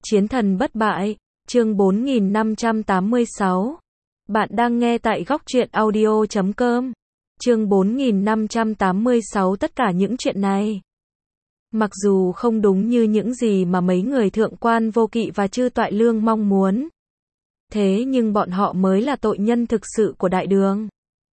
Chiến thần bất bại, chương 4586. Bạn đang nghe tại góc truyện audio.com. Chương 4586. Tất cả những chuyện này, mặc dù không đúng như những gì mà mấy người thượng quan Vô Kỵ và Chư Toại Lương mong muốn, thế nhưng bọn họ mới là tội nhân thực sự của đại đường.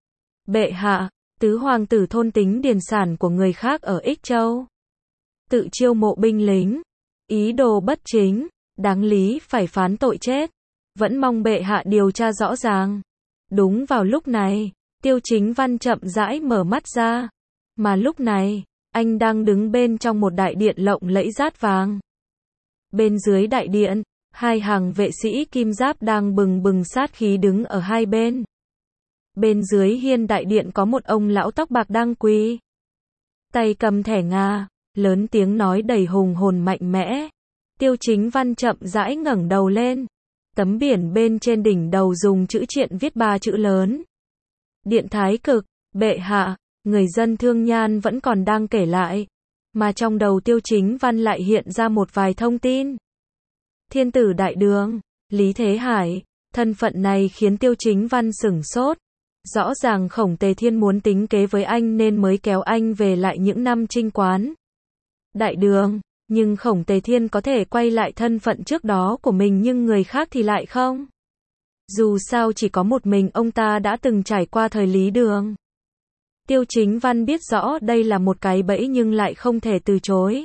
Bệ hạ, tứ hoàng tử thôn tính điền sản của người khác ở Ích Châu, tự chiêu mộ binh lính, ý đồ bất chính, đáng lý phải phán tội chết, vẫn mong bệ hạ điều tra rõ ràng. Đúng vào lúc này, Tiêu Chính Văn chậm rãi mở mắt ra, mà lúc này, anh đang đứng bên trong một đại điện lộng lẫy rát vàng. Bên dưới đại điện, hai hàng vệ sĩ kim giáp đang bừng bừng sát khí đứng ở hai bên. Bên dưới hiên đại điện có một ông lão tóc bạc đang quỳ, tay cầm thẻ ngà, lớn tiếng nói đầy hùng hồn mạnh mẽ. Tiêu Chính Văn chậm rãi ngẩng đầu lên. Tấm biển bên trên đỉnh đầu dùng chữ triện viết 3 chữ lớn. Điện Thái Cực, bệ hạ, người dân Thương Nhan vẫn còn đang kể lại, mà trong đầu Tiêu Chính Văn lại hiện ra một vài thông tin. Thiên tử đại đường, Lý Thế Hải, thân phận này khiến Tiêu Chính Văn sửng sốt. Rõ ràng Khổng Tề Thiên muốn tính kế với anh nên mới kéo anh về lại những năm trinh quán đại đường. Nhưng Khổng Tề Thiên có thể quay lại thân phận trước đó của mình nhưng người khác thì lại không. Dù sao chỉ có một mình ông ta đã từng trải qua thời Lý Đường. Tiêu Chính Văn biết rõ đây là một cái bẫy nhưng lại không thể từ chối.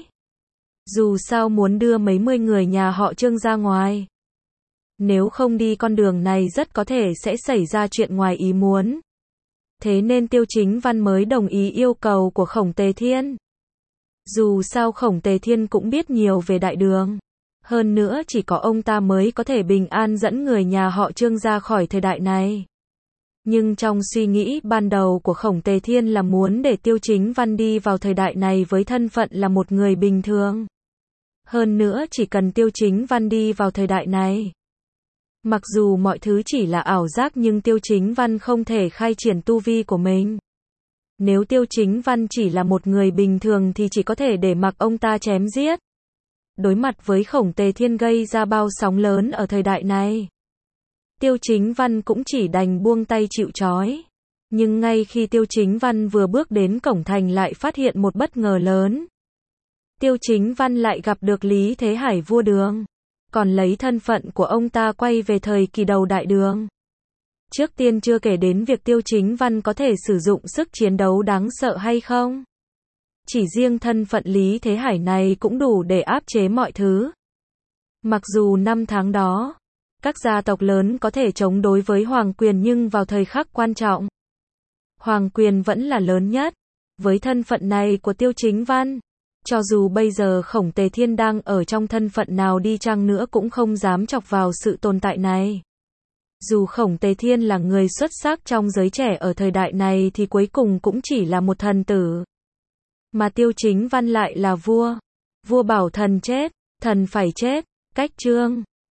Dù sao muốn đưa mấy mươi người nhà họ Trương ra ngoài. Nếu không đi con đường này rất có thể sẽ xảy ra chuyện ngoài ý muốn. Thế nên Tiêu Chính Văn mới đồng ý yêu cầu của Khổng Tề Thiên. Dù sao Khổng Tề Thiên cũng biết nhiều về đại đường. Hơn nữa chỉ có ông ta mới có thể bình an dẫn người nhà họ Trương ra khỏi thời đại này. Nhưng trong suy nghĩ ban đầu của Khổng Tề Thiên là muốn để Tiêu Chính Văn đi vào thời đại này với thân phận là một người bình thường. Hơn nữa chỉ cần Tiêu Chính Văn đi vào thời đại này, mặc dù mọi thứ chỉ là ảo giác nhưng Tiêu Chính Văn không thể khai triển tu vi của mình. Nếu Tiêu Chính Văn chỉ là một người bình thường thì chỉ có thể để mặc ông ta chém giết. Đối mặt với Khổng Tề Thiên gây ra bao sóng lớn ở thời đại này, Tiêu Chính Văn cũng chỉ đành buông tay chịu trói. Nhưng ngay khi Tiêu Chính Văn vừa bước đến cổng thành lại phát hiện một bất ngờ lớn. Tiêu Chính Văn lại gặp được Lý Thế Hải vua đường, còn lấy thân phận của ông ta quay về thời kỳ đầu đại đường. Trước tiên chưa kể đến việc Tiêu Chính Văn có thể sử dụng sức chiến đấu đáng sợ hay không. Chỉ riêng thân phận Lý Thế Hải này cũng đủ để áp chế mọi thứ. Mặc dù năm tháng đó, các gia tộc lớn có thể chống đối với Hoàng Quyền nhưng vào thời khắc quan trọng, Hoàng Quyền vẫn là lớn nhất. Với thân phận này của Tiêu Chính Văn, cho dù bây giờ Khổng Tề Thiên đang ở trong thân phận nào đi chăng nữa cũng không dám chọc vào sự tồn tại này. Dù Khổng Tề Thiên là người xuất sắc trong giới trẻ ở thời đại này thì cuối cùng cũng chỉ là một thần tử. Mà Tiêu Chính Văn lại là vua. Vua bảo thần chết, thần phải chết. Cách chương